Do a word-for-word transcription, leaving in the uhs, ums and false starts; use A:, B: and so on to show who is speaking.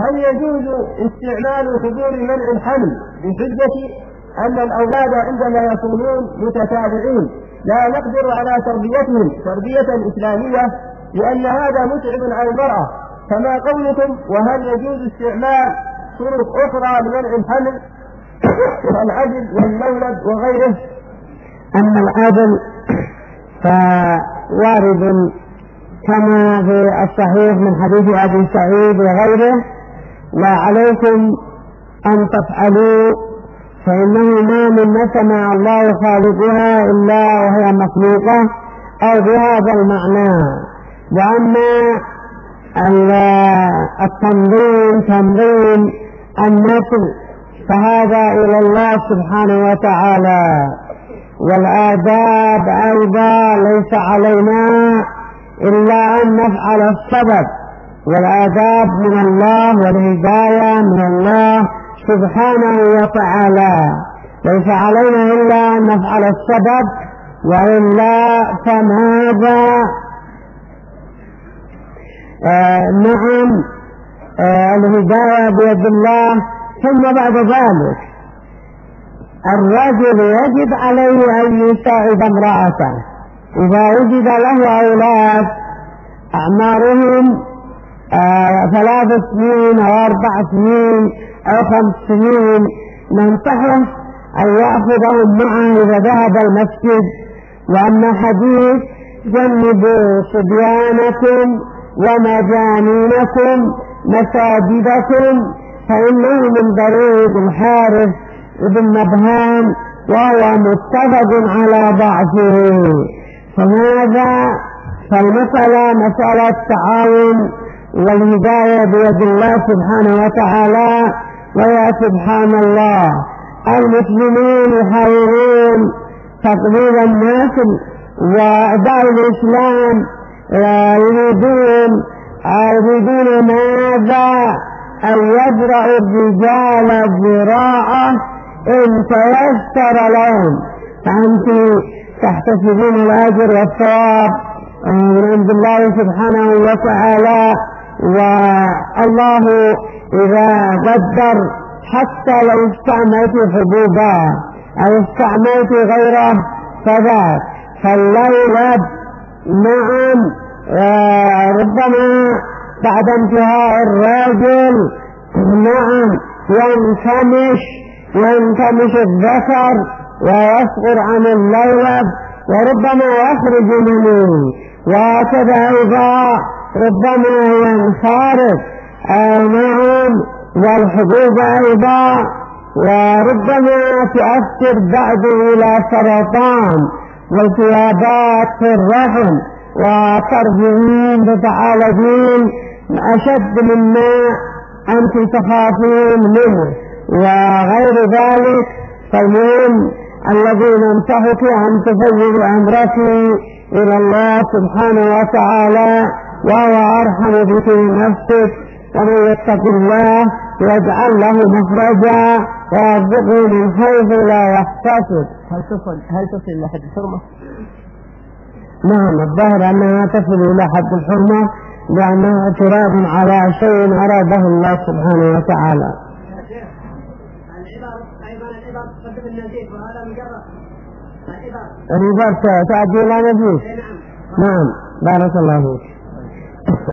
A: هل يجوز استعمال حضور منع الحمل بحجة أن الأولاد عندما يكونون متتابعين لا نقدر على تربيتهم تربية إسلامية لأن هذا متعب على المرأة، فما قولكم؟ وهل يجوز استعمال طرق أخرى لمنع الحمل كالعدل والمولد وغيره؟
B: أما العدل فوارد كما في الصحيح من حديث أبي سعيد وغيره: لا عليكم أن تفعلوا فإنه ما من نسمع الله خالقها إلا وهي مخلوقة، أو بهذا المعنى. وأما التنظيم تنظيم النسل فهذا إلى الله سبحانه وتعالى، والآداب أيضا ليس علينا إلا أن نفعل السبب، والآداب من الله والهداية من الله سبحانه وتعالى، ليس علينا إلا أن نفعل السبب، وإلا فماذا؟ آه نعم آه الهداية بيد الله. ثم بعد ذلك الرجل يجب عليه أن يساعد امرأته إذا وجد له أولاد أعمارهم آه ثلاث سنين أو أربع سنين أو خمس سنين، ننصحه أن يأخذهم معه إذا ذهب المسجد. وأما حديث جنبوا صبيانكم ومجانينكم مساجدكم فإنه من طريق الحارث بن نبهان وهو متفق على ضعفه. فماذا؟ فالمسألة مسألة تعاون والهداية بيد الله سبحانه وتعالى. ويا سبحان الله المسلمين يحاولون تقليد الناس وأعداء الإسلام يريدون يريدون ماذا؟ أن يزرعوا الرجال الزراعة إن تيسر لهم، فأنت تحتسبون الأجر والثواب من عند الله سبحانه وتعالى. والله إذا قدر حتى لو استعملت حبوبا أو استعملت غيره فذاك فالليلة نعم ربما بعد انتهاء الرجل نعم ينكمش ينكمش الذكر ويصغر عن الليلة وربما يخرج منه، وكذا أيضا ربما ينخرط نعم والحبوب أيضا، وربما تؤثر بعد إلى سرطان والتهابات في الرحم وترجعين تتعالجين أشد مما أنت تخافين منه وغير ذلك. فالمهم الذي ننصحك أن تفوض أمرك إلى الله سبحانه وتعالى وهو أرحم بك من نفسك، ومن يتق الله يجعل له مخرجا ويرزقه من حيث لا يحتسب.
A: هل تصل هل تصل إلى حد الحرمة؟
B: نعم الظاهر أنها تصل إلى حد الحرمة لأنها اعتراض على شيء أراده الله سبحانه وتعالى. العبارة تأتي إلى نبيه. نعم بارك الله فيك.